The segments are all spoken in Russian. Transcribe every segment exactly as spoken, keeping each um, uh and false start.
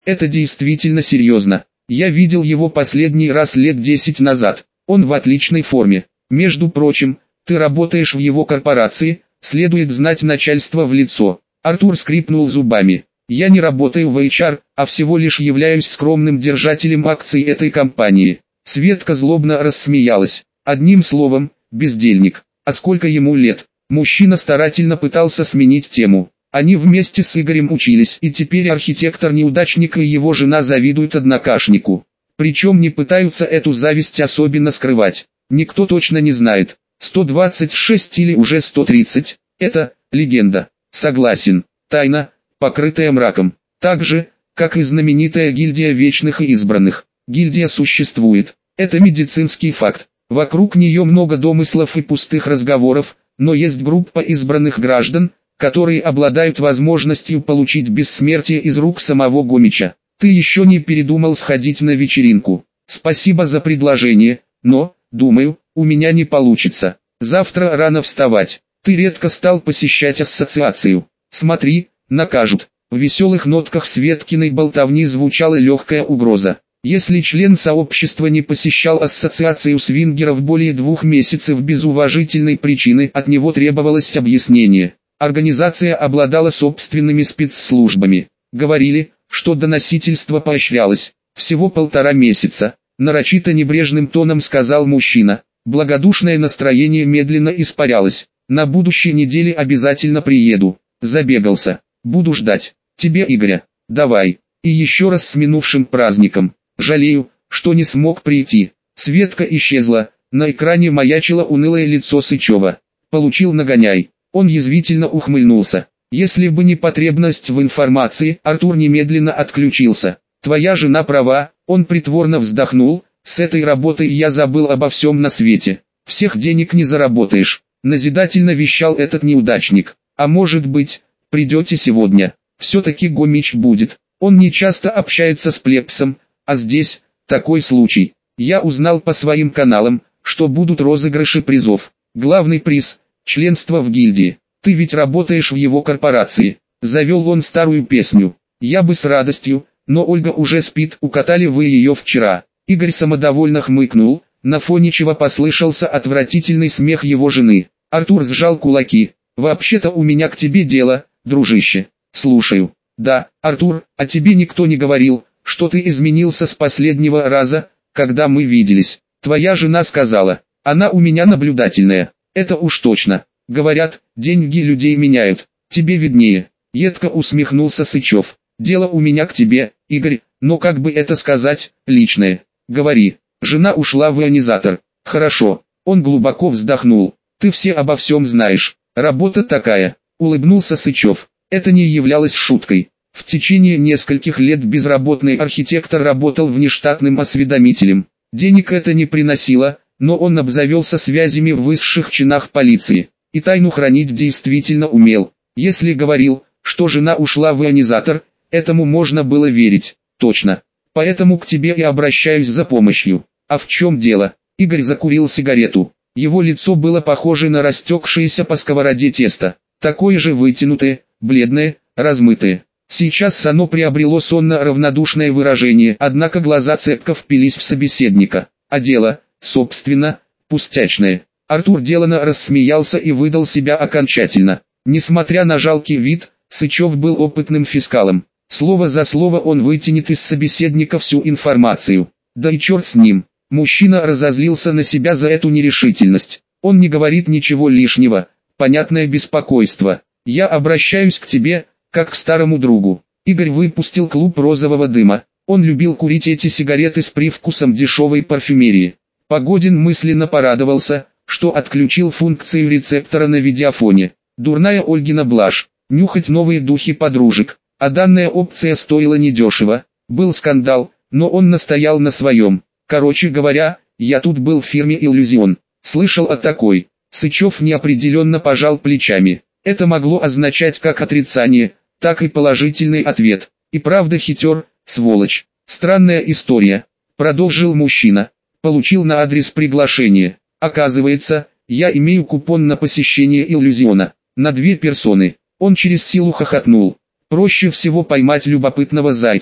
Это действительно серьезно. Я видел его последний раз лет десять назад. Он в отличной форме. Между прочим, ты работаешь в его корпорации, следует знать начальство в лицо. Артур скрипнул зубами. Я не работаю в эйч ар, а всего лишь являюсь скромным держателем акций этой компании. Светка злобно рассмеялась. Одним словом, бездельник. А сколько ему лет? Мужчина старательно пытался сменить тему. Они вместе с Игорем учились, и теперь архитектор-неудачник и его жена завидуют однокашнику. Причем не пытаются эту зависть особенно скрывать. Никто точно не знает, сто двадцать шесть или уже сто тридцать. Это легенда. Согласен. Тайна, покрытая мраком. Так же, как и знаменитая гильдия вечных и избранных. Гильдия существует. Это медицинский факт. Вокруг нее много домыслов и пустых разговоров, но есть группа избранных граждан, которые обладают возможностью получить бессмертие из рук самого Гомича. Ты еще не передумал сходить на вечеринку. Спасибо за предложение, но, думаю, у меня не получится. Завтра рано вставать. Ты редко стал посещать ассоциацию. Смотри, накажут. В веселых нотках Светкиной болтовни звучала легкая угроза. Если член сообщества не посещал ассоциацию свингеров более двух месяцев без уважительной причины, от него требовалось объяснение. Организация обладала собственными спецслужбами. Говорили, что доносительство поощрялось. Всего полтора месяца. Нарочито небрежным тоном сказал мужчина. Благодушное настроение медленно испарялось. На будущей неделе обязательно приеду. Забегался. Буду ждать. Тебе, Игоря. Давай. И еще раз с минувшим праздником. Жалею, что не смог прийти. Светка исчезла. На экране маячило унылое лицо Сычева. Получил нагоняй. Он язвительно ухмыльнулся. Если бы не потребность в информации, Артур немедленно отключился. Твоя жена права, он притворно вздохнул. С этой работой я забыл обо всем на свете. Всех денег не заработаешь. Назидательно вещал этот неудачник. А может быть, придете сегодня. Все-таки Гомич будет. Он не часто общается с плебсом, а здесь, такой случай. Я узнал по своим каналам, что будут розыгрыши призов. Главный приз – членство в гильдии. Ты ведь работаешь в его корпорации. Завел он старую песню. Я бы с радостью, но Ольга уже спит, укатали вы ее вчера. Игорь самодовольно хмыкнул, на фоне чего послышался отвратительный смех его жены. Артур сжал кулаки. Вообще-то у меня к тебе дело, дружище. Слушаю. Да, Артур, а тебе никто не говорил, что ты изменился с последнего раза, когда мы виделись. Твоя жена сказала, она у меня наблюдательная. Это уж точно. Говорят, деньги людей меняют. Тебе виднее. Едко усмехнулся Сычев. Дело у меня к тебе, Игорь, но как бы это сказать, личное. Говори. Жена ушла в ионизатор. Хорошо. Он глубоко вздохнул. Ты все обо всем знаешь. Работа такая. Улыбнулся Сычев. Это не являлось шуткой. В течение нескольких лет безработный архитектор работал внештатным осведомителем. Денег это не приносило, но он обзавелся связями в высших чинах полиции. И тайну хранить действительно умел. Если говорил, что жена ушла в ионизатор, этому можно было верить. Точно. Поэтому к тебе и обращаюсь за помощью. А в чем дело? Игорь закурил сигарету. Его лицо было похоже на растекшееся по сковороде тесто. Такое же вытянутое, бледное, размытое. Сейчас оно приобрело сонно-равнодушное выражение, однако глаза цепко впились в собеседника. А дело, собственно, пустячное. Артур делано рассмеялся и выдал себя окончательно. Несмотря на жалкий вид, Сычев был опытным фискалом. Слово за слово он вытянет из собеседника всю информацию. Да и черт с ним. Мужчина разозлился на себя за эту нерешительность. Он не говорит ничего лишнего, понятное беспокойство. Я обращаюсь к тебе, как к старому другу. Игорь выпустил клуб розового дыма. Он любил курить эти сигареты с привкусом дешевой парфюмерии. Погодин мысленно порадовался, что отключил функцию рецептора на видеофоне. Дурная Ольгина блажь. Нюхать новые духи подружек. А данная опция стоила недешево. Был скандал, но он настоял на своем. Короче говоря, я тут был в фирме «Иллюзион». Слышал о такой. Сычев неопределенно пожал плечами. Это могло означать как отрицание, так и положительный ответ. И правда хитер, сволочь. Странная история. Продолжил мужчина. Получил на адрес приглашение. Оказывается, я имею купон на посещение «Иллюзиона». На две персоны. Он через силу хохотнул. Проще всего поймать любопытного зайца.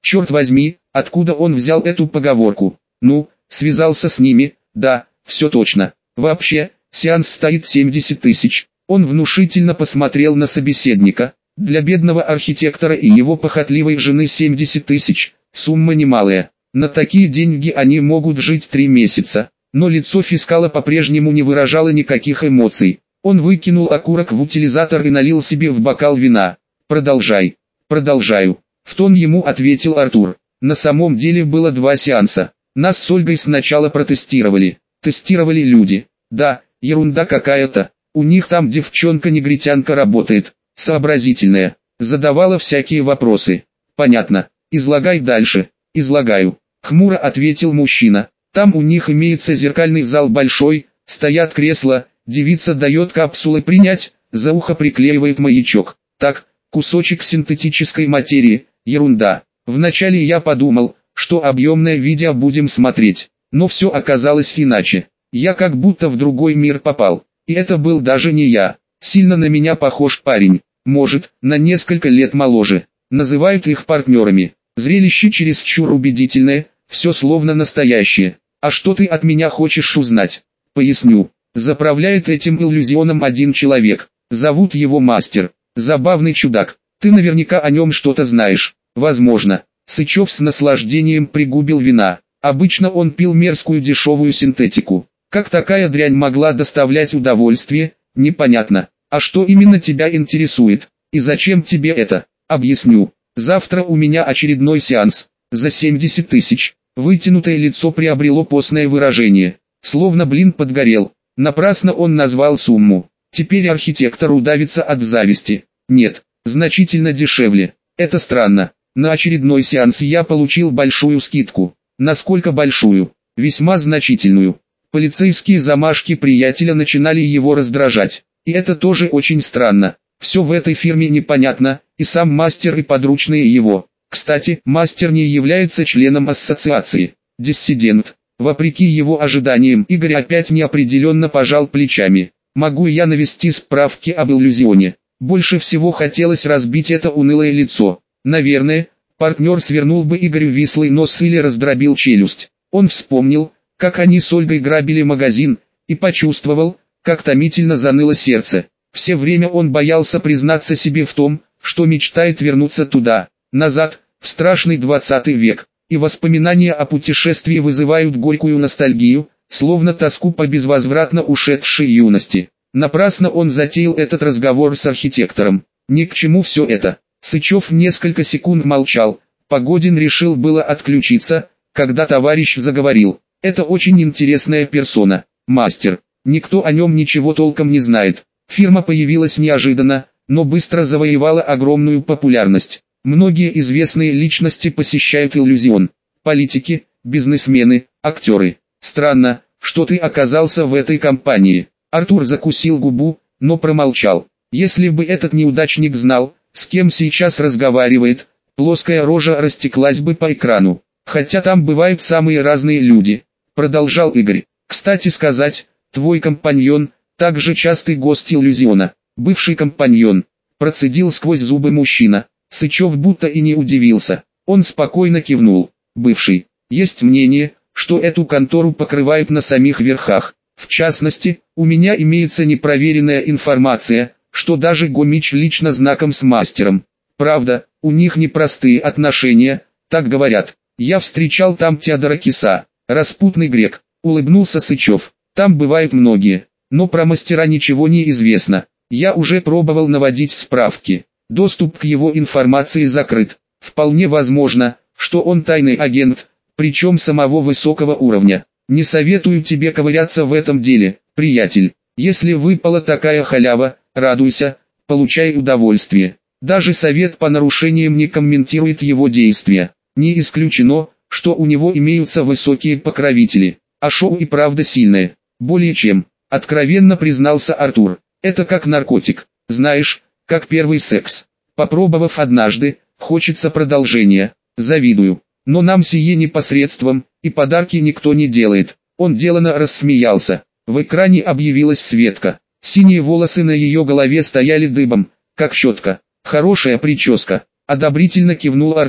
Черт возьми, откуда он взял эту поговорку? Ну, связался с ними, да, все точно. Вообще, сеанс стоит семьдесят тысяч. Он внушительно посмотрел на собеседника. Для бедного архитектора и его похотливой жены семьдесят тысяч, сумма немалая. На такие деньги они могут жить три месяца. Но лицо фискала по-прежнему не выражало никаких эмоций. Он выкинул окурок в утилизатор и налил себе в бокал вина. «Продолжай». «Продолжаю», — в тон ему ответил Артур. На самом деле было два сеанса. Нас с Ольгой сначала протестировали. Тестировали люди. Да, ерунда какая-то. У них там девчонка-негритянка работает. Сообразительная. Задавала всякие вопросы. Понятно. Излагай дальше. Излагаю. Хмуро ответил мужчина. Там у них имеется зеркальный зал большой, стоят кресла, девица дает капсулы принять, за ухо приклеивает маячок. Так, кусочек синтетической материи, ерунда. Вначале я подумал, что объемное видео будем смотреть, но все оказалось иначе. Я как будто в другой мир попал, и это был даже не я. Сильно на меня похож парень, может, на несколько лет моложе. Называют их партнерами. Зрелище чересчур убедительное, все словно настоящее. А что ты от меня хочешь узнать? Поясню. Заправляет этим иллюзионом один человек. Зовут его Мастер. Забавный чудак. Ты наверняка о нем что-то знаешь. Возможно. Сычев с наслаждением пригубил вина. Обычно он пил мерзкую дешевую синтетику. Как такая дрянь могла доставлять удовольствие, непонятно. А что именно тебя интересует? И зачем тебе это? Объясню. Завтра у меня очередной сеанс. За семьдесят тысяч. Вытянутое лицо приобрело постное выражение. Словно блин подгорел. Напрасно он назвал сумму. Теперь архитектор удавится от зависти. Нет, значительно дешевле. Это странно. На очередной сеанс я получил большую скидку. Насколько большую? Весьма значительную. Полицейские замашки приятеля начинали его раздражать. И это тоже очень странно. Все в этой фирме непонятно, и сам Мастер и подручные его. Кстати, Мастер не является членом ассоциации. Диссидент. Вопреки его ожиданиям, Игорь опять неопределенно пожал плечами. Могу я навести справки об иллюзионе? Больше всего хотелось разбить это унылое лицо. Наверное, партнер свернул бы Игорю вислый нос или раздробил челюсть. Он вспомнил, как они с Ольгой грабили магазин, и почувствовал, как томительно заныло сердце. Все время он боялся признаться себе в том, что мечтает вернуться туда, назад, в страшный двадцатый век, и воспоминания о путешествии вызывают горькую ностальгию, словно тоску по безвозвратно ушедшей юности. Напрасно он затеял этот разговор с архитектором. Ни к чему все это. Сычев несколько секунд молчал. Погодин решил было отключиться, когда товарищ заговорил. Это очень интересная персона, Мастер. Никто о нем ничего толком не знает. Фирма появилась неожиданно, но быстро завоевала огромную популярность. Многие известные личности посещают иллюзион. Политики, бизнесмены, актеры. Странно, что ты оказался в этой компании. Артур закусил губу, но промолчал. Если бы этот неудачник знал, с кем сейчас разговаривает, плоская рожа растеклась бы по экрану. Хотя там бывают самые разные люди. Продолжал Игорь. Кстати сказать, твой компаньон, также частый гость иллюзиона. Бывший компаньон. Процедил сквозь зубы мужчина. Сычев будто и не удивился. Он спокойно кивнул. Бывший. Есть мнение, что эту контору покрывают на самих верхах. В частности, у меня имеется непроверенная информация, что даже Гомич лично знаком с Мастером. Правда, у них непростые отношения, так говорят. Я встречал там Теодора Киса, распутный грек. Улыбнулся Сычев. Там бывают многие, но про Мастера ничего не известно. Я уже пробовал наводить справки. Доступ к его информации закрыт. Вполне возможно, что он тайный агент, причем самого высокого уровня. Не советую тебе ковыряться в этом деле, приятель. Если выпала такая халява, радуйся, получай удовольствие. Даже совет по нарушениям не комментирует его действия. Не исключено, что у него имеются высокие покровители. А шоу и правда сильное. Более чем, откровенно признался Артур. Это как наркотик. Знаешь, как первый секс. Попробовав однажды, хочется продолжения. Завидую. Но нам сие непосредством, и подарки никто не делает. Он делано рассмеялся. В экране объявилась Светка. Синие волосы на ее голове стояли дыбом, как щетка. Хорошая прическа. Одобрительно кивнул Артур.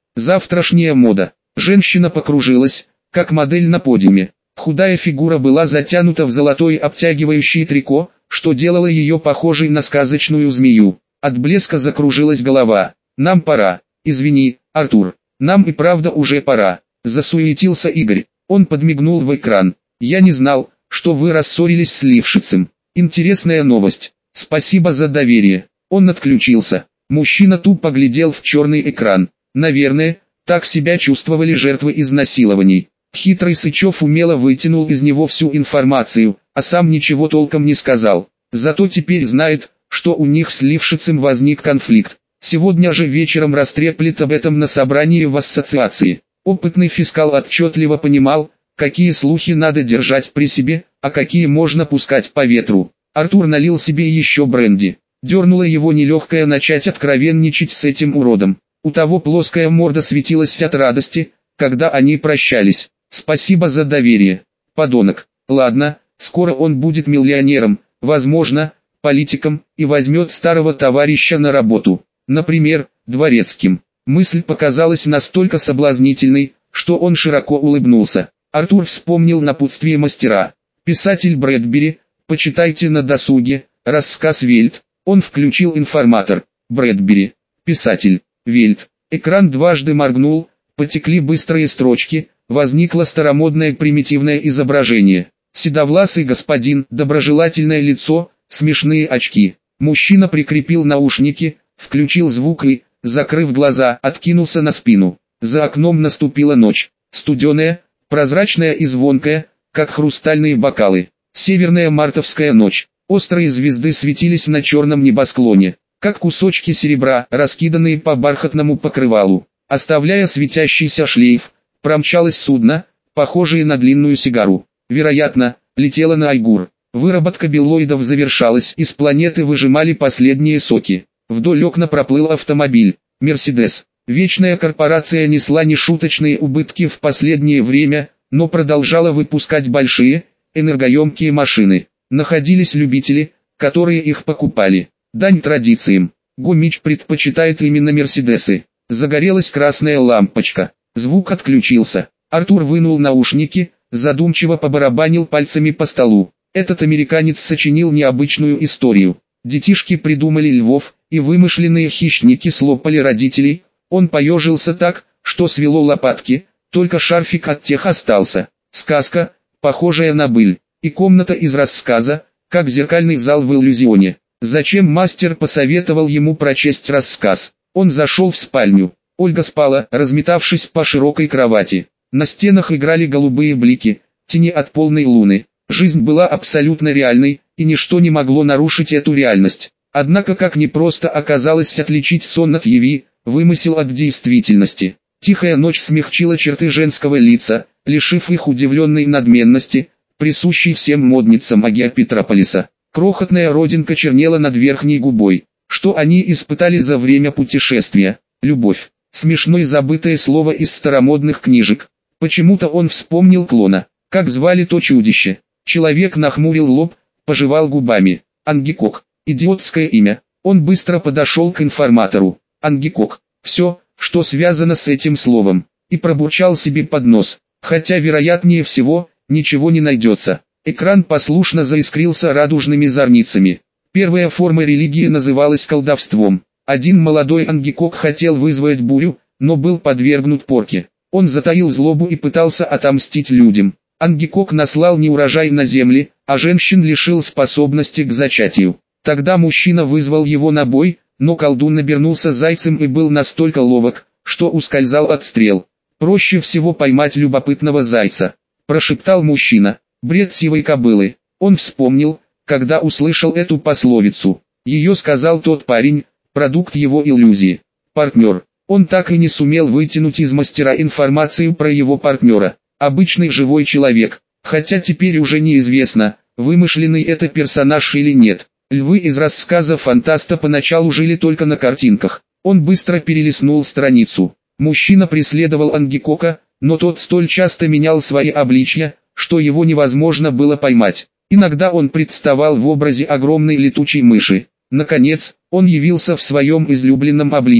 Завтрашняя мода. Женщина покружилась, как модель на подиуме. Худая фигура была затянута в золотое обтягивающее трико, что делало ее похожей на сказочную змею. От блеска закружилась голова. «Нам пора. Извини, Артур. Нам и правда уже пора», — засуетился Игорь. Он подмигнул в экран. «Я не знал, что вы рассорились с Лившицем. Интересная новость. Спасибо за доверие». Он отключился. Мужчина тупо глядел в черный экран. Наверное, так себя чувствовали жертвы изнасилований. Хитрый Сычев умело вытянул из него всю информацию, а сам ничего толком не сказал. Зато теперь знает, что у них с Лившицем возник конфликт. Сегодня же вечером растреплет об этом на собрании в ассоциации. Опытный фискал отчетливо понимал, какие слухи надо держать при себе, а какие можно пускать по ветру. Артур налил себе еще бренди. Дернуло его нелегкое начать откровенничать с этим уродом. У того плоская морда светилась от радости, когда они прощались. «Спасибо за доверие, подонок. Ладно, скоро он будет миллионером, возможно, политиком, и возьмет старого товарища на работу. Например, дворецким». Мысль показалась настолько соблазнительной, что он широко улыбнулся. Артур вспомнил напутствие мастера. Писатель Брэдбери, почитайте на досуге, рассказ Вельт. Он включил информатор. Брэдбери, писатель, Вельт. Экран дважды моргнул, потекли быстрые строчки, возникло старомодное примитивное изображение. Седовласый господин, доброжелательное лицо, смешные очки. Мужчина прикрепил наушники, включил звук и, закрыв глаза, откинулся на спину. За окном наступила ночь. Студеная, прозрачная и звонкая, как хрустальные бокалы. Северная мартовская ночь. Острые звезды светились на черном небосклоне, как кусочки серебра, раскиданные по бархатному покрывалу. Оставляя светящийся шлейф, промчалось судно, похожее на длинную сигару. Вероятно, летело на Айгур. Выработка беллоидов завершалась, из планеты выжимали последние соки. Вдоль окна проплыл автомобиль, Мерседес. Вечная корпорация несла нешуточные убытки в последнее время, но продолжала выпускать большие, энергоемкие машины. Находились любители, которые их покупали. Дань традициям. Гомич предпочитает именно Мерседесы. Загорелась красная лампочка. Звук отключился. Артур вынул наушники, задумчиво побарабанил пальцами по столу. Этот американец сочинил необычную историю. Детишки придумали львов, и вымышленные хищники слопали родителей. Он поежился так, что свело лопатки, только шарфик от тех остался. Сказка, похожая на быль, и комната из рассказа, как зеркальный зал в иллюзионе. Зачем мастер посоветовал ему прочесть рассказ? Он зашел в спальню. Ольга спала, разметавшись по широкой кровати. На стенах играли голубые блики, тени от полной луны. Жизнь была абсолютно реальной, и ничто не могло нарушить эту реальность. Однако как непросто оказалось отличить сон от яви, вымысел от действительности. Тихая ночь смягчила черты женского лица, лишив их удивленной надменности, присущей всем модницам Агиопетрополиса. Крохотная родинка чернела над верхней губой. Что они испытали за время путешествия? Любовь. Смешное забытое слово из старомодных книжек. Почему-то он вспомнил клона. Как звали то чудище? Человек нахмурил лоб, пожевал губами. Ангикок. Идиотское имя. Он быстро подошел к информатору. Ангикок. Все, что связано с этим словом. И пробурчал себе под нос. Хотя вероятнее всего, ничего не найдется. Экран послушно заискрился радужными зорницами. Первая форма религии называлась колдовством. Один молодой ангикок хотел вызвать бурю, но был подвергнут порке. Он затаил злобу и пытался отомстить людям. Ангикок наслал неурожай на земли, а женщин лишил способности к зачатию. Тогда мужчина вызвал его на бой, но колдун обернулся зайцем и был настолько ловок, что ускользал от стрел. «Проще всего поймать любопытного зайца», – прошептал мужчина. Бред сивой кобылы. Он вспомнил, когда услышал эту пословицу. Ее сказал тот парень, продукт его иллюзии. Партнер. Он так и не сумел вытянуть из мастера информацию про его партнера. Обычный живой человек. Хотя теперь уже неизвестно, вымышленный это персонаж или нет. Львы из рассказа фантаста поначалу жили только на картинках. Он быстро перелистнул страницу. Мужчина преследовал ангикока, но тот столь часто менял свои обличья, что его невозможно было поймать. Иногда он представал в образе огромной летучей мыши. Наконец, он явился в своем излюбленном обличье.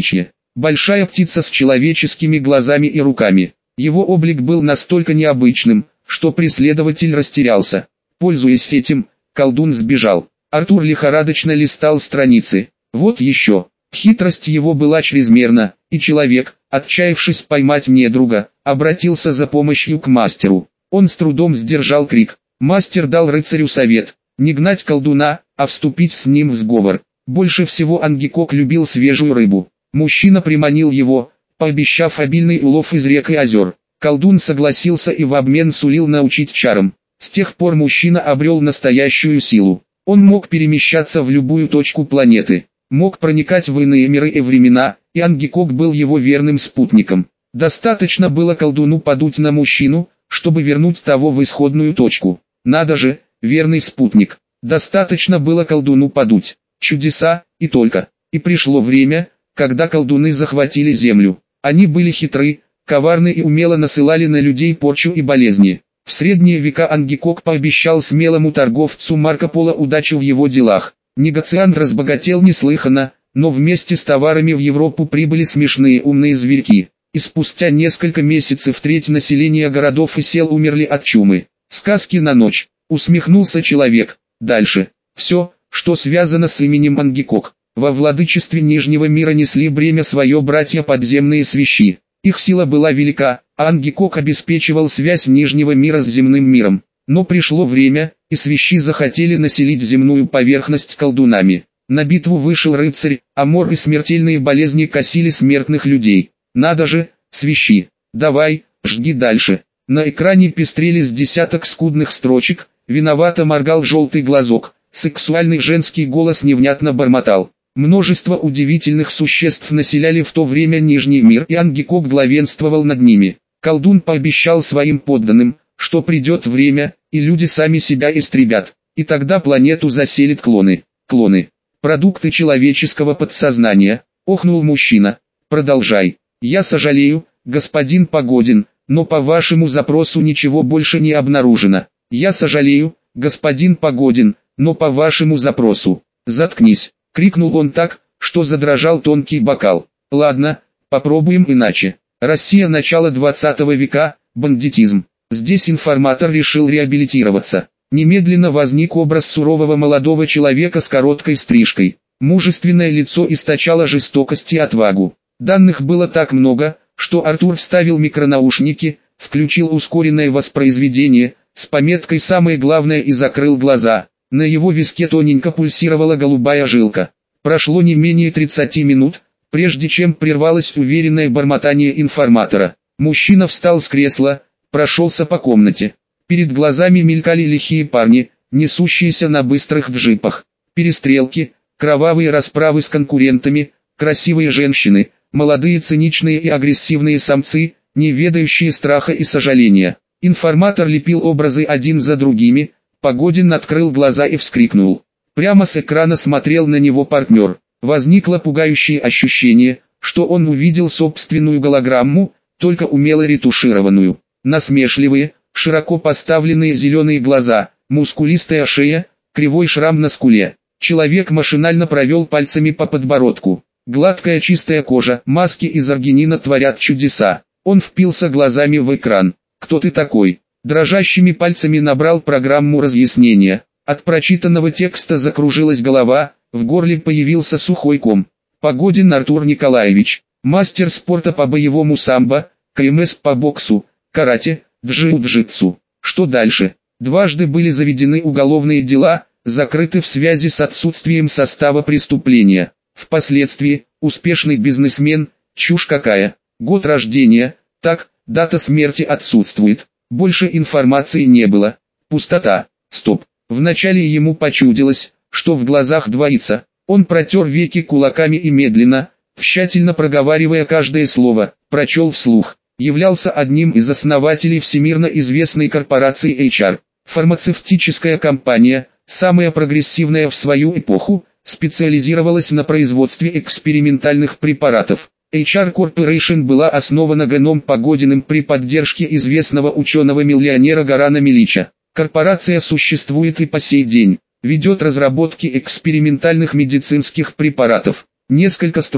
Большая птица с человеческими глазами и руками. Его облик был настолько необычным, что преследователь растерялся. Пользуясь этим, колдун сбежал. Артур лихорадочно листал страницы. Вот еще. Хитрость его была чрезмерна, и человек, отчаявшись поймать недруга, обратился за помощью к мастеру. Он с трудом сдержал крик. Мастер дал рыцарю совет: не гнать колдуна, а вступить с ним в сговор. Больше всего Ангикок любил свежую рыбу. Мужчина приманил его, пообещав обильный улов из рек и озер. Колдун согласился и в обмен сулил научить чарам. С тех пор мужчина обрел настоящую силу. Он мог перемещаться в любую точку планеты, мог проникать в иные миры и времена, и Ангикок был его верным спутником. Достаточно было колдуну подуть на мужчину, чтобы вернуть того в исходную точку. Надо же, верный спутник. Достаточно было колдуну подуть. Чудеса, и только. И пришло время, когда колдуны захватили землю. Они были хитры, коварны и умело насылали на людей порчу и болезни. В средние века Ангикок пообещал смелому торговцу Марко Поло удачу в его делах. Негациант разбогател неслыханно, но вместе с товарами в Европу прибыли смешные умные зверьки. И спустя несколько месяцев треть населения городов и сел умерли от чумы. Сказки на ночь. Усмехнулся человек. Дальше. Все, что связано с именем Ангикок. Во владычестве Нижнего мира несли бремя свое братья подземные свищи. Их сила была велика, а Ангикок обеспечивал связь Нижнего мира с земным миром. Но пришло время, и свищи захотели населить земную поверхность колдунами. На битву вышел рыцарь, а мор и смертельные болезни косили смертных людей. Надо же, свищи, давай, жги дальше. На экране пестрели с десяток скудных строчек, виновато моргал желтый глазок, сексуальный женский голос невнятно бормотал. Множество удивительных существ населяли в то время Нижний мир, и Ангикок главенствовал над ними. Колдун пообещал своим подданным, что придет время, и люди сами себя истребят, и тогда планету заселят клоны. Клоны. Продукты человеческого подсознания, охнул мужчина. Продолжай. Я сожалею, господин Погодин, но по вашему запросу ничего больше не обнаружено. Я сожалею, господин Погодин, но по вашему запросу. Заткнись. Крикнул он так, что задрожал тонкий бокал. Ладно, попробуем иначе. Россия начала двадцатого века, бандитизм. Здесь информатор решил реабилитироваться. Немедленно возник образ сурового молодого человека с короткой стрижкой. Мужественное лицо источало жестокость и отвагу. Данных было так много, что Артур вставил микронаушники, включил ускоренное воспроизведение, с пометкой «Самое главное» и закрыл глаза. На его виске тоненько пульсировала голубая жилка. Прошло не менее тридцати минут, прежде чем прервалось уверенное бормотание информатора. Мужчина встал с кресла, прошелся по комнате. Перед глазами мелькали лихие парни, несущиеся на быстрых джипах. Перестрелки, кровавые расправы с конкурентами, красивые женщины, молодые циничные и агрессивные самцы, не ведающие страха и сожаления. Информатор лепил образы один за другими. Погодин открыл глаза и вскрикнул. Прямо с экрана смотрел на него партнер. Возникло пугающее ощущение, что он увидел собственную голограмму, только умело ретушированную. Насмешливые, широко поставленные зеленые глаза, мускулистая шея, кривой шрам на скуле. Человек машинально провел пальцами по подбородку. Гладкая чистая кожа, маски из аргинина творят чудеса. Он впился глазами в экран. «Кто ты такой?» Дрожащими пальцами набрал программу разъяснения. От прочитанного текста закружилась голова, в горле появился сухой ком. Погодин Артур Николаевич, мастер спорта по боевому самбо, КМС по боксу, карате, джиу-джитсу. Что дальше? Дважды были заведены уголовные дела, закрыты в связи с отсутствием состава преступления. Впоследствии, успешный бизнесмен, чушь какая. Год рождения, так, дата смерти отсутствует. Больше информации не было. Пустота. Стоп. Вначале ему почудилось, что в глазах двоится. Он протер веки кулаками и медленно, тщательно проговаривая каждое слово, прочел вслух. Являлся одним из основателей всемирно известной корпорации эйч ар. Фармацевтическая компания, самая прогрессивная в свою эпоху, специализировалась на производстве экспериментальных препаратов. эйч ар Corporation была основана Ганом Погодиным при поддержке известного ученого-миллионера Горана Милича. Корпорация существует и по сей день, ведет разработки экспериментальных медицинских препаратов. Несколько строк,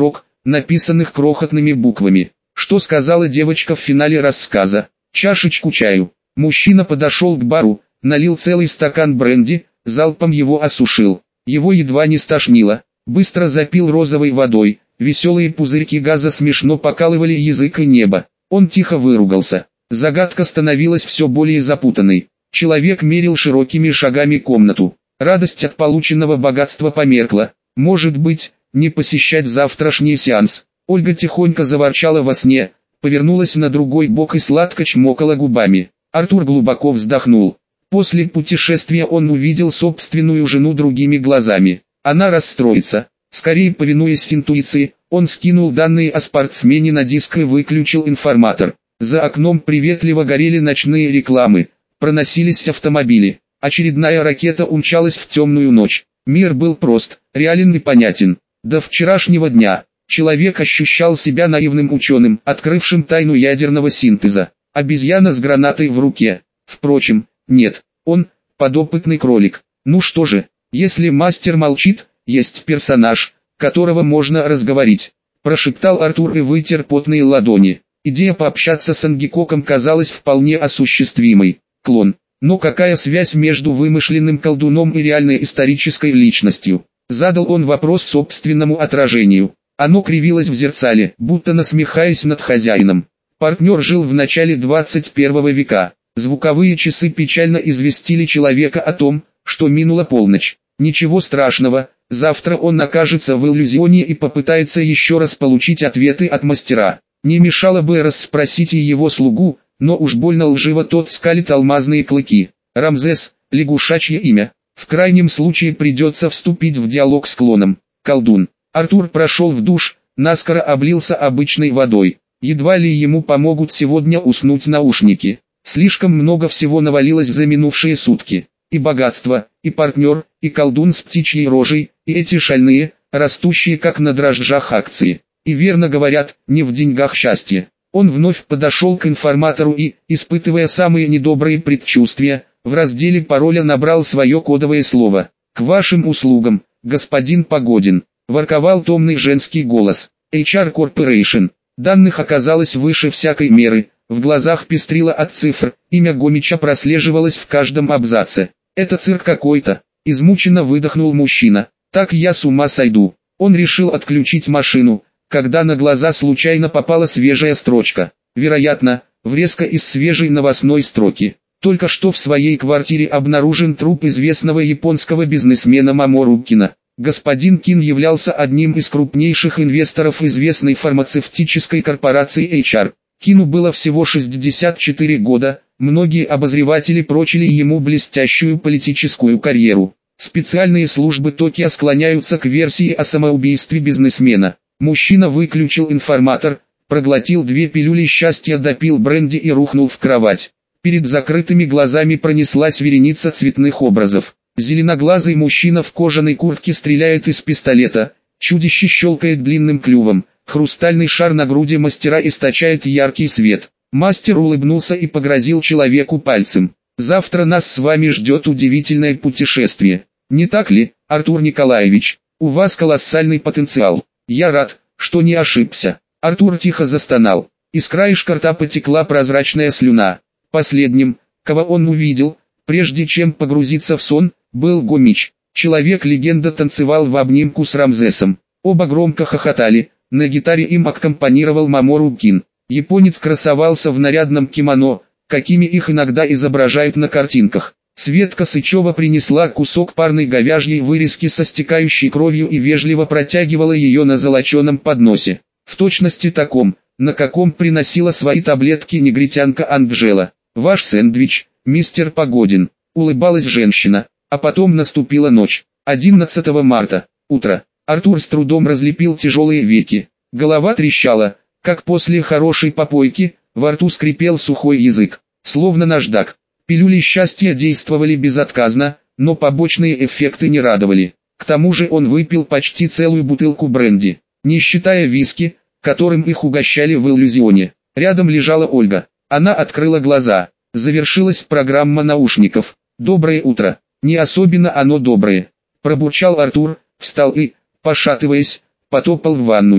написанных крохотными буквами. Что сказала девочка в финале рассказа? Чашечку чаю. Мужчина подошел к бару, налил целый стакан бренди, залпом его осушил. Его едва не стошнило. Быстро запил розовой водой, веселые пузырьки газа смешно покалывали язык и небо. Он тихо выругался. Загадка становилась все более запутанной. Человек мерил широкими шагами комнату. Радость от полученного богатства померкла. Может быть, не посещать завтрашний сеанс. Ольга тихонько заворчала во сне, повернулась на другой бок и сладко чмокала губами. Артур глубоко вздохнул. После путешествия он увидел собственную жену другими глазами. Она расстроится. Скорее повинуясь интуиции, он скинул данные о спортсмене на диск и выключил информатор. За окном приветливо горели ночные рекламы, проносились автомобили. Очередная ракета умчалась в темную ночь. Мир был прост, реален и понятен. До вчерашнего дня человек ощущал себя наивным ученым, открывшим тайну ядерного синтеза. Обезьяна с гранатой в руке. Впрочем, нет, он подопытный кролик. Ну что же, если мастер молчит, есть персонаж, которого можно разговорить. Прошептал Артур и вытер потные ладони. Идея пообщаться с Ангикоком казалась вполне осуществимой. Клон. Но какая связь между вымышленным колдуном и реальной исторической личностью? Задал он вопрос собственному отражению. Оно кривилось в зеркале, будто насмехаясь над хозяином. Партнер жил в начале двадцать первого века. Звуковые часы печально известили человека о том, что минула полночь. Ничего страшного, завтра он окажется в иллюзионе и попытается еще раз получить ответы от мастера. Не мешало бы расспросить и его слугу, но уж больно лживо тот скалит алмазные клыки. Рамзес, лягушачье имя. В крайнем случае придется вступить в диалог с клоном. Колдун. Артур прошел в душ, наскоро облился обычной водой. Едва ли ему помогут сегодня уснуть наушники. Слишком много всего навалилось за минувшие сутки. И богатство, и партнер, и колдун с птичьей рожей, и эти шальные, растущие как на дрожжах акции. И верно говорят, не в деньгах счастье. Он вновь подошел к информатору и, испытывая самые недобрые предчувствия, в разделе пароля набрал свое кодовое слово. «К вашим услугам, господин Погодин», – ворковал томный женский голос. эйч ар Corporation. Данных оказалось выше всякой меры, в глазах пестрило от цифр, имя Гомича прослеживалось в каждом абзаце. «Это цирк какой-то», – измученно выдохнул мужчина. «Так я с ума сойду». Он решил отключить машину, когда на глаза случайно попала свежая строчка. Вероятно, врезка из свежей новостной строки. Только что в своей квартире обнаружен труп известного японского бизнесмена Мамору Кина. Господин Кин являлся одним из крупнейших инвесторов известной фармацевтической корпорации эйч ар. Кину было всего шестьдесят четыре года, многие обозреватели прочили ему блестящую политическую карьеру. Специальные службы Токио склоняются к версии о самоубийстве бизнесмена. Мужчина выключил информатор, проглотил две пилюли счастья, допил бренди и рухнул в кровать. Перед закрытыми глазами пронеслась вереница цветных образов. Зеленоглазый мужчина в кожаной куртке стреляет из пистолета, чудище щелкает длинным клювом, хрустальный шар на груди мастера источает яркий свет. Мастер улыбнулся и погрозил человеку пальцем. «Завтра нас с вами ждет удивительное путешествие. Не так ли, Артур Николаевич? У вас колоссальный потенциал. Я рад, что не ошибся». Артур тихо застонал. Из краешка рта потекла прозрачная слюна. Последним, кого он увидел, прежде чем погрузиться в сон, был Гомич. Человек-легенда танцевал в обнимку с Рамзесом. Оба громко хохотали, на гитаре им аккомпанировал Мамору Кин. Японец красовался в нарядном кимоно, какими их иногда изображают на картинках. Светка Сычева принесла кусок парной говяжьей вырезки со стекающей кровью и вежливо протягивала ее на золоченом подносе. В точности таком, на каком приносила свои таблетки негритянка Анджела. «Ваш сэндвич, мистер Погодин», — улыбалась женщина. А потом наступила ночь. одиннадцатого марта, утро. Артур с трудом разлепил тяжелые веки. Голова трещала, как после хорошей попойки, во рту скрипел сухой язык, словно наждак. Пилюли счастья действовали безотказно, но побочные эффекты не радовали. К тому же он выпил почти целую бутылку бренди, не считая виски, которым их угощали в иллюзионе. Рядом лежала Ольга. Она открыла глаза. Завершилась программа наушников. «Доброе утро». «Не особенно оно доброе», — пробурчал Артур, встал и, пошатываясь, потопал в ванную.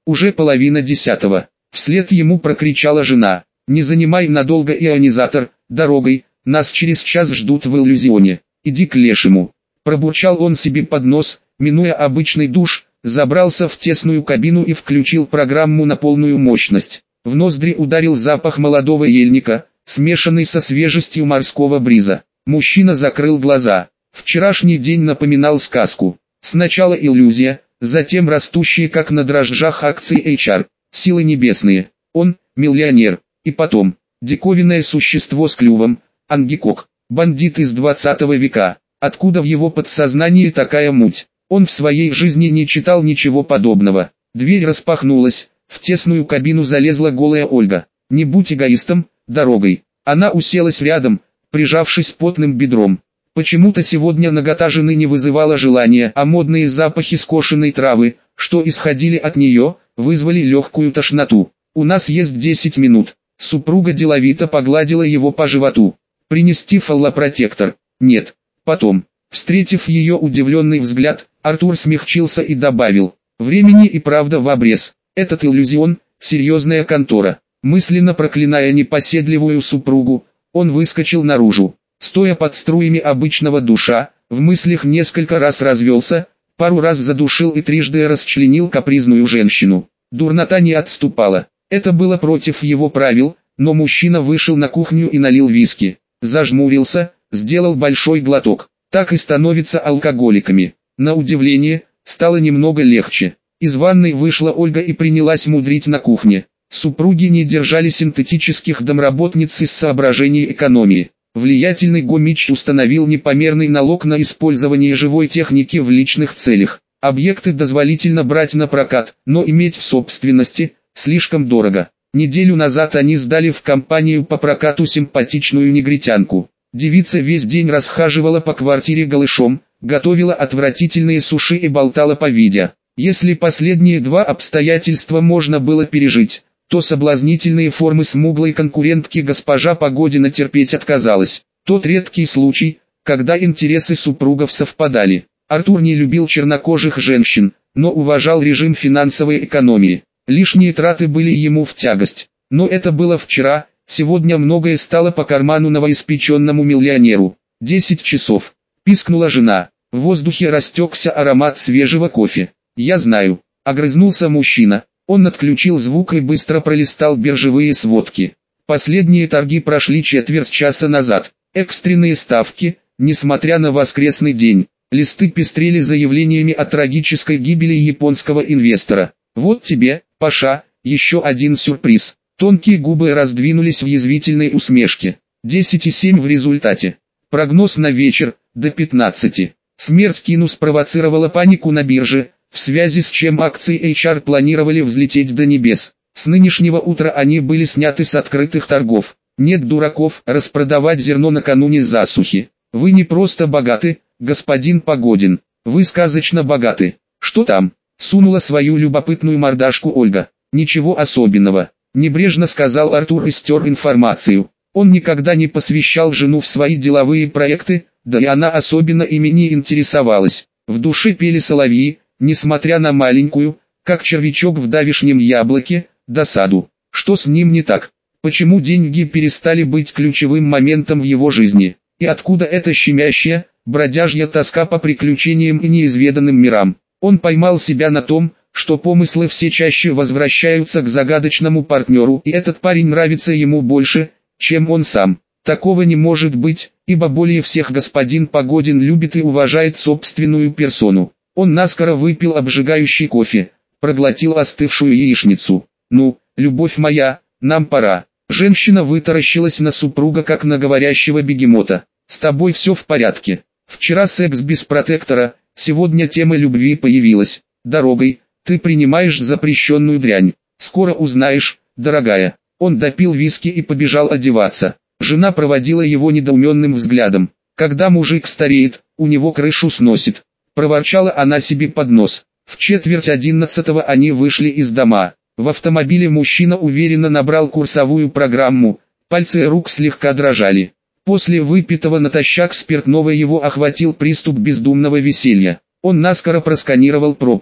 Уже половина десятого. Вслед ему прокричала жена: «Не занимай надолго ионизатор, дорогой, нас через час ждут в иллюзионе. Иди к лешему». Пробурчал он себе под нос, минуя обычный душ, забрался в тесную кабину и включил программу на полную мощность. В ноздри ударил запах молодого ельника, смешанный со свежестью морского бриза. Мужчина закрыл глаза. Вчерашний день напоминал сказку. Сначала иллюзия, затем растущие как на дрожжах акции эйч ар, силы небесные. Он – миллионер. И потом, диковинное существо с клювом, Ангикок, бандит из двадцатого века. Откуда в его подсознании такая муть? Он в своей жизни не читал ничего подобного. Дверь распахнулась, в тесную кабину залезла голая Ольга. Не будь эгоистом, дорогой. Она уселась рядом, прижавшись потным бедром. Почему-то сегодня нагота жены не вызывала желания, а модные запахи скошенной травы, что исходили от нее, вызвали легкую тошноту. «У нас есть десять минут». Супруга деловито погладила его по животу. «Принести фаллопротектор?» «Нет». Потом, встретив ее удивленный взгляд, Артур смягчился и добавил: «Времени и правда в обрез. Этот иллюзион – серьезная контора». Мысленно проклиная непоседливую супругу, он выскочил наружу. Стоя под струями обычного душа, в мыслях несколько раз развелся, пару раз задушил и трижды расчленил капризную женщину. Дурнота не отступала. Это было против его правил, но мужчина вышел на кухню и налил виски. Зажмурился, сделал большой глоток. Так и становятся алкоголиками. На удивление, стало немного легче. Из ванной вышла Ольга и принялась мудрить на кухне. Супруги не держали синтетических домработниц из соображений экономии. Влиятельный Гомич установил непомерный налог на использование живой техники в личных целях. Объекты дозволительно брать на прокат, но иметь в собственности слишком дорого. Неделю назад они сдали в компанию по прокату симпатичную негритянку. Девица весь день расхаживала по квартире голышом, готовила отвратительные суши и болтала по видео. Если последние два обстоятельства можно было пережить, то соблазнительные формы смуглой конкурентки госпожа Погодина терпеть отказалась. Тот редкий случай, когда интересы супругов совпадали. Артур не любил чернокожих женщин, но уважал режим финансовой экономии. Лишние траты были ему в тягость. Но это было вчера, сегодня многое стало по карману новоиспеченному миллионеру. Десять часов. Пискнула жена. В воздухе растекся аромат свежего кофе. «Я знаю», — огрызнулся мужчина. Он отключил звук и быстро пролистал биржевые сводки. Последние торги прошли четверть часа назад. Экстренные ставки, несмотря на воскресный день. Листы пестрели заявлениями о трагической гибели японского инвестора. «Вот тебе, Паша, еще один сюрприз». Тонкие губы раздвинулись в язвительной усмешке. десять и семь в результате. Прогноз на вечер, до пятнадцати. Смерть Кину спровоцировала панику на бирже, в связи с чем акции эйч ар планировали взлететь до небес. С нынешнего утра они были сняты с открытых торгов. Нет дураков распродавать зерно накануне засухи. Вы не просто богаты, господин Погодин, вы сказочно богаты. Что там? Сунула свою любопытную мордашку Ольга. Ничего особенного, небрежно сказал Артур и стер информацию. Он никогда не посвящал жену в свои деловые проекты, да и она особенно ими не интересовалась. В душе пели соловьи, несмотря на маленькую, как червячок в давишнем яблоке, досаду. Что с ним не так? Почему деньги перестали быть ключевым моментом в его жизни? И откуда эта щемящая, бродяжья тоска по приключениям и неизведанным мирам? Он поймал себя на том, что помыслы все чаще возвращаются к загадочному партнеру, и этот парень нравится ему больше, чем он сам. Такого не может быть, ибо более всех господин Погодин любит и уважает собственную персону. Он наскоро выпил обжигающий кофе, проглотил остывшую яичницу. «Ну, любовь моя, нам пора». Женщина вытаращилась на супруга как на говорящего бегемота. «С тобой все в порядке. Вчера секс без протектора, сегодня тема любви появилась. Дорогой, ты принимаешь запрещенную дрянь. Скоро узнаешь, дорогая». Он допил виски и побежал одеваться. Жена проводила его недоуменным взглядом. «Когда мужик стареет, у него крышу сносит», — проворчала она себе под нос. В четверть одиннадцатого они вышли из дома. В автомобиле мужчина уверенно набрал курсовую программу, пальцы рук слегка дрожали. После выпитого натощак спиртного его охватил приступ бездумного веселья. Он наскоро просканировал пробки.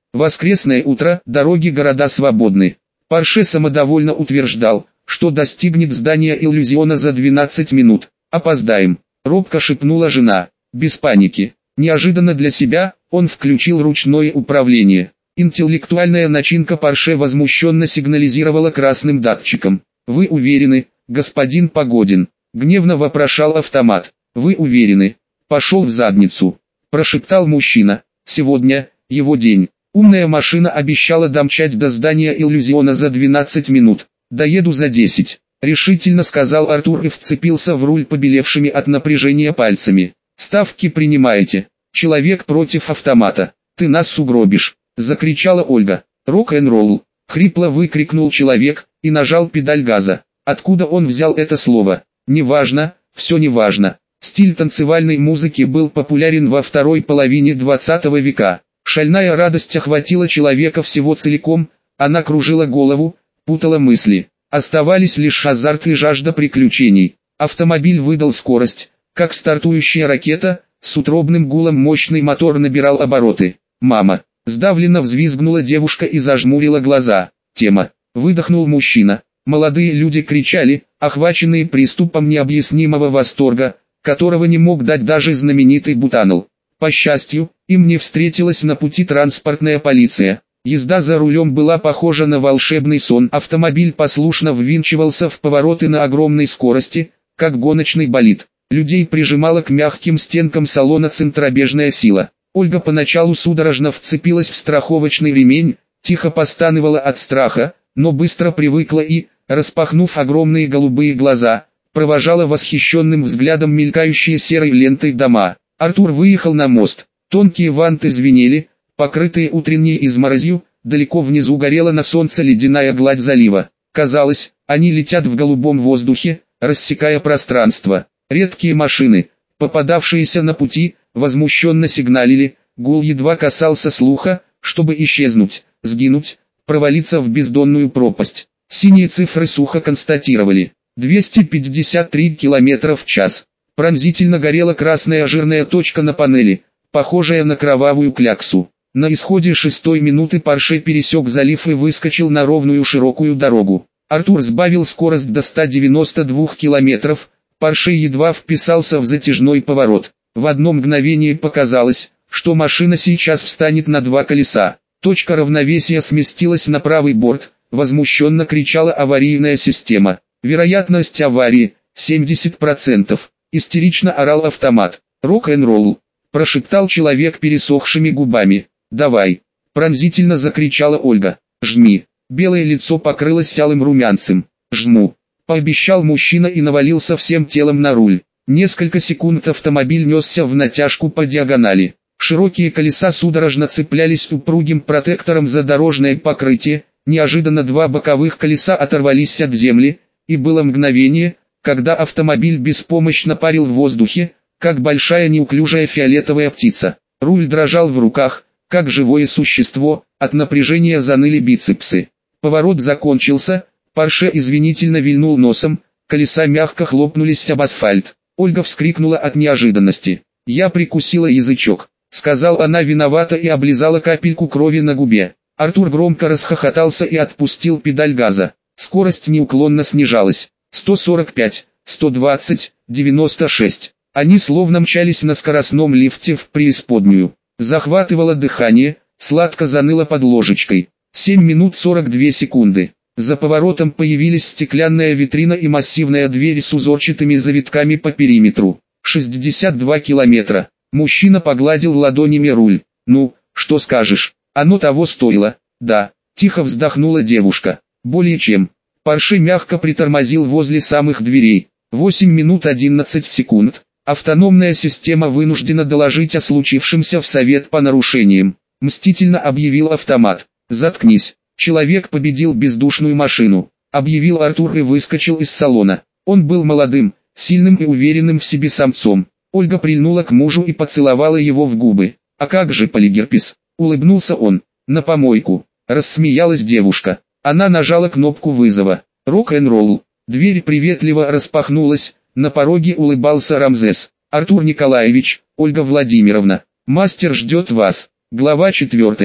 Воскресное утро, дороги города свободны. Порше самодовольно утверждал, что достигнет здания иллюзиона за двенадцать минут. Опоздаем. Робко шепнула жена. Без паники. Неожиданно для себя, он включил ручное управление. Интеллектуальная начинка Порше возмущенно сигнализировала красным датчиком. «Вы уверены, господин Погодин?» — гневно вопрошал автомат. «Вы уверены?» «Пошел в задницу!» — прошептал мужчина. «Сегодня, его день». Умная машина обещала домчать до здания иллюзиона за двенадцать минут. «Доеду за десять», — решительно сказал Артур и вцепился в руль побелевшими от напряжения пальцами. «Ставки принимаете. Человек против автомата. Ты нас угробишь», — закричала Ольга. «Рок-н-ролл», — хрипло выкрикнул человек и нажал педаль газа. Откуда он взял это слово? Неважно, все неважно. Стиль танцевальной музыки был популярен во второй половине двадцатого века. Шальная радость охватила человека всего целиком, она кружила голову, путала мысли. Оставались лишь азарт и жажда приключений. Автомобиль выдал скорость, как стартующая ракета, с утробным гулом мощный мотор набирал обороты. «Мама!» — сдавленно взвизгнула девушка и зажмурила глаза. «Тема!» — выдохнул мужчина. Молодые люди кричали, охваченные приступом необъяснимого восторга, которого не мог дать даже знаменитый Бутанл. По счастью, им не встретилась на пути транспортная полиция. Езда за рулем была похожа на волшебный сон. Автомобиль послушно ввинчивался в повороты на огромной скорости, как гоночный болид. Людей прижимала к мягким стенкам салона центробежная сила. Ольга поначалу судорожно вцепилась в страховочный ремень, тихо постанывала от страха, но быстро привыкла и, распахнув огромные голубые глаза, провожала восхищенным взглядом мелькающие серой лентой дома. Артур выехал на мост. Тонкие ванты звенели, покрытые утренней изморозью, далеко внизу горела на солнце ледяная гладь залива. Казалось, они летят в голубом воздухе, рассекая пространство. Редкие машины, попадавшиеся на пути, возмущенно сигналили, гул едва касался слуха, чтобы исчезнуть, сгинуть, провалиться в бездонную пропасть. Синие цифры сухо констатировали: двести пятьдесят три километра в час. Пронзительно горела красная жирная точка на панели, похожая на кровавую кляксу. На исходе шестой минуты Порше пересек залив и выскочил на ровную широкую дорогу. Артур сбавил скорость до ста девяноста двух километров, Порше едва вписался в затяжной поворот. В одно мгновение показалось, что машина сейчас встанет на два колеса. Точка равновесия сместилась на правый борт, возмущенно кричала аварийная система. Вероятность аварии – семьдесят процентов. Истерично орал автомат. «Рок-н-ролл», – прошептал человек пересохшими губами. «Давай», – пронзительно закричала Ольга. «Жми». Белое лицо покрылось алым румянцем. «Жму», – пообещал мужчина и навалился всем телом на руль. Несколько секунд автомобиль несся в натяжку по диагонали. Широкие колеса судорожно цеплялись упругим протектором за дорожное покрытие. Неожиданно два боковых колеса оторвались от земли, и было мгновение, когда автомобиль беспомощно парил в воздухе, как большая неуклюжая фиолетовая птица. Руль дрожал в руках, как живое существо, от напряжения заныли бицепсы. Поворот закончился, Порше извинительно вильнул носом, колеса мягко хлопнулись об асфальт. Ольга вскрикнула от неожиданности. «Я прикусила язычок», — сказала она виновато и облизала капельку крови на губе. Артур громко расхохотался и отпустил педаль газа. Скорость неуклонно снижалась. сто сорок пять, сто двадцать, девяносто шесть. Они словно мчались на скоростном лифте в преисподнюю. Захватывало дыхание, сладко заныло под ложечкой. семь минут сорок две секунды. За поворотом появились стеклянная витрина и массивная дверь с узорчатыми завитками по периметру. шестьдесят два километра. Мужчина погладил ладонями руль. «Ну, что скажешь? Оно того стоило». «Да», — тихо вздохнула девушка. «Более чем». Порше мягко притормозил возле самых дверей. восемь минут одиннадцать секунд. Автономная система вынуждена доложить о случившемся в совет по нарушениям. Мстительно объявил автомат. «Заткнись». Человек победил бездушную машину, объявил Артур и выскочил из салона. Он был молодым, сильным и уверенным в себе самцом. Ольга прильнула к мужу и поцеловала его в губы. «А как же полигерпес?» — улыбнулся он. «На помойку», — рассмеялась девушка. Она нажала кнопку вызова. «Рок-н-ролл». Дверь приветливо распахнулась, на пороге улыбался Рамзес. «Артур Николаевич, Ольга Владимировна, мастер ждет вас». Глава четвертая.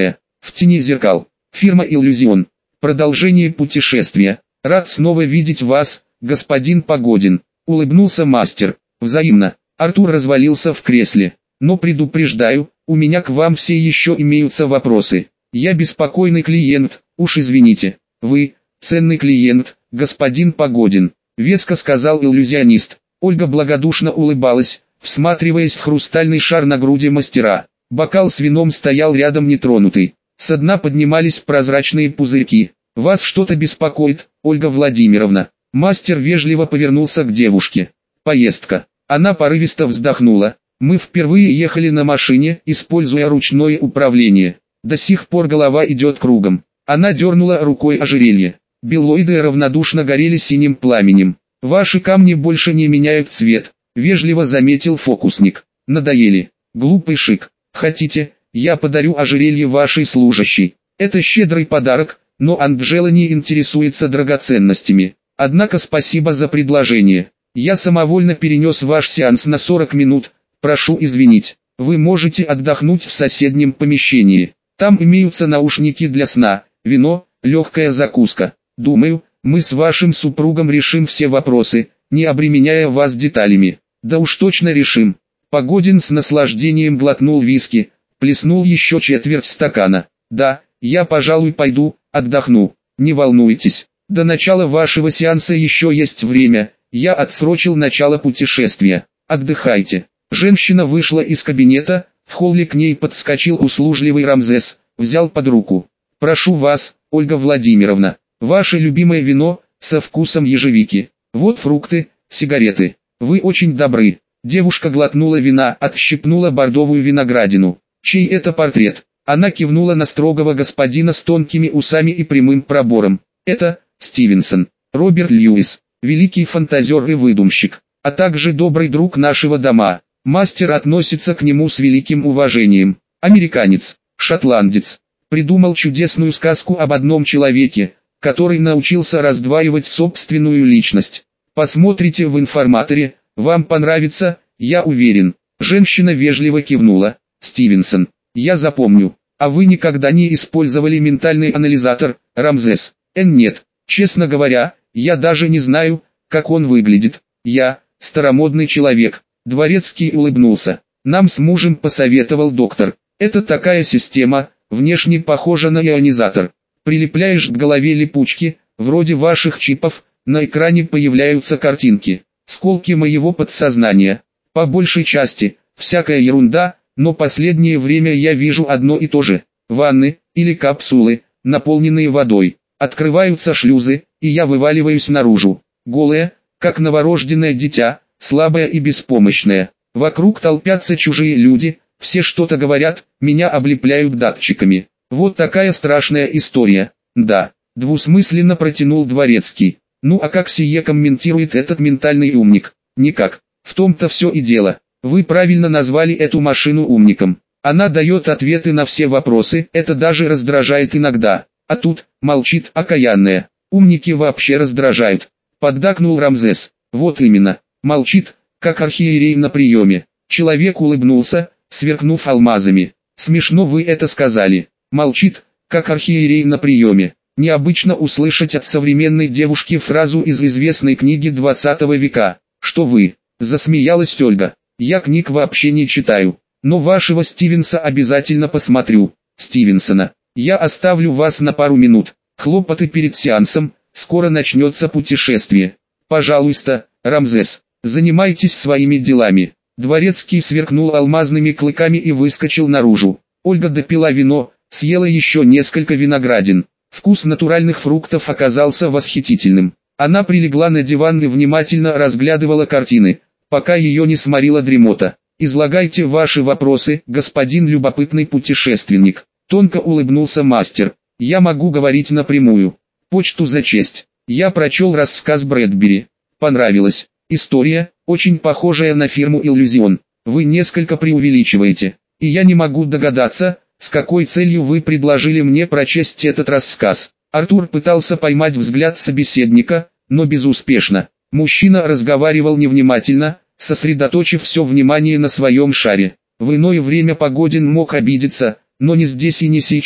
В тени зеркал. Фирма Иллюзион. Продолжение путешествия. Рад снова видеть вас, господин Погодин. Улыбнулся мастер. Взаимно. Артур развалился в кресле. Но предупреждаю, у меня к вам все еще имеются вопросы. Я беспокойный клиент, уж извините. Вы, ценный клиент, господин Погодин, веско сказал иллюзионист. Ольга благодушно улыбалась, всматриваясь в хрустальный шар на груди мастера. Бокал с вином стоял рядом нетронутый. Со дна поднимались прозрачные пузырьки. «Вас что-то беспокоит, Ольга Владимировна?» Мастер вежливо повернулся к девушке. «Поездка». Она порывисто вздохнула. «Мы впервые ехали на машине, используя ручное управление. До сих пор голова идет кругом». Она дернула рукой ожерелье. Белоиды равнодушно горели синим пламенем. «Ваши камни больше не меняют цвет», — вежливо заметил фокусник. «Надоели. Глупый шик. Хотите, я подарю ожерелье вашей служащей? Это щедрый подарок, но Анджела не интересуется драгоценностями. Однако спасибо за предложение. Я самовольно перенес ваш сеанс на сорок минут, прошу извинить. Вы можете отдохнуть в соседнем помещении. Там имеются наушники для сна, вино, легкая закуска. Думаю, мы с вашим супругом решим все вопросы, не обременяя вас деталями. Да уж точно решим». Погодин с наслаждением глотнул виски, плеснул еще четверть стакана. «Да, я, пожалуй, пойду, отдохну. Не волнуйтесь, до начала вашего сеанса еще есть время, я отсрочил начало путешествия. Отдыхайте». Женщина вышла из кабинета, в холле к ней подскочил услужливый Рамзес, взял под руку. «Прошу вас, Ольга Владимировна, ваше любимое вино, со вкусом ежевики. Вот фрукты, сигареты. Вы очень добры». Девушка глотнула вина, отщипнула бордовую виноградину. «Чей это портрет?» Она кивнула на строгого господина с тонкими усами и прямым пробором. «Это Стивенсон, Роберт Льюис, великий фантазер и выдумщик, а также добрый друг нашего дома. Мастер относится к нему с великим уважением. Американец, шотландец. Придумал чудесную сказку об одном человеке, который научился раздваивать собственную личность. Посмотрите в информаторе, вам понравится, я уверен». Женщина вежливо кивнула. «Стивенсон, я запомню. А вы никогда не использовали ментальный анализатор, Рамзес?» «Эн нет, честно говоря, я даже не знаю, как он выглядит. Я, старомодный человек». Дворецкий улыбнулся. «Нам с мужем посоветовал доктор. Это такая система, внешне похожа на ионизатор. Прилепляешь к голове липучки, вроде ваших чипов, на экране появляются картинки, сколки моего подсознания. По большей части, всякая ерунда, но последнее время я вижу одно и то же. Ванны, или капсулы, наполненные водой. Открываются шлюзы, и я вываливаюсь наружу. Голая, как новорожденное дитя, слабая и беспомощная. Вокруг толпятся чужие люди, все что-то говорят, меня облепляют датчиками. Вот такая страшная история». «Да», — двусмысленно протянул Дворецкий. «Ну а как сие комментирует этот ментальный умник?» «Никак. В том-то все и дело. Вы правильно назвали эту машину умником. Она дает ответы на все вопросы, это даже раздражает иногда. А тут, молчит окаянная. Умники вообще раздражают». Поддакнул Рамзес. «Вот именно. Молчит, как архиерей на приеме». Человек улыбнулся, сверкнув алмазами. «Смешно вы это сказали. Молчит, как архиерей на приеме. Необычно услышать от современной девушки фразу из известной книги двадцатого века. Что вы?» Засмеялась Ольга. «Я книг вообще не читаю, но вашего Стивенса обязательно посмотрю». «Стивенсона. Я оставлю вас на пару минут. Хлопоты перед сеансом, скоро начнется путешествие. Пожалуйста, Рамзес, занимайтесь своими делами». Дворецкий сверкнул алмазными клыками и выскочил наружу. Ольга допила вино, съела еще несколько виноградин. Вкус натуральных фруктов оказался восхитительным. Она прилегла на диван и внимательно разглядывала картины, пока ее не сморила дремота. «Излагайте ваши вопросы, господин любопытный путешественник», — тонко улыбнулся мастер. «Я могу говорить напрямую. Почту за честь. Я прочел рассказ Брэдбери. Понравилось. История, очень похожая на фирму Иллюзион. Вы несколько преувеличиваете, и я не могу догадаться, с какой целью вы предложили мне прочесть этот рассказ». Артур пытался поймать взгляд собеседника, но безуспешно. Мужчина разговаривал невнимательно, сосредоточив все внимание на своем шаре. В иное время Погодин мог обидеться, но не здесь и не сейчас.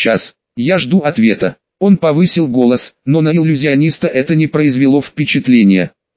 Я жду ответа. Он повысил голос, но на иллюзиониста это не произвело впечатления.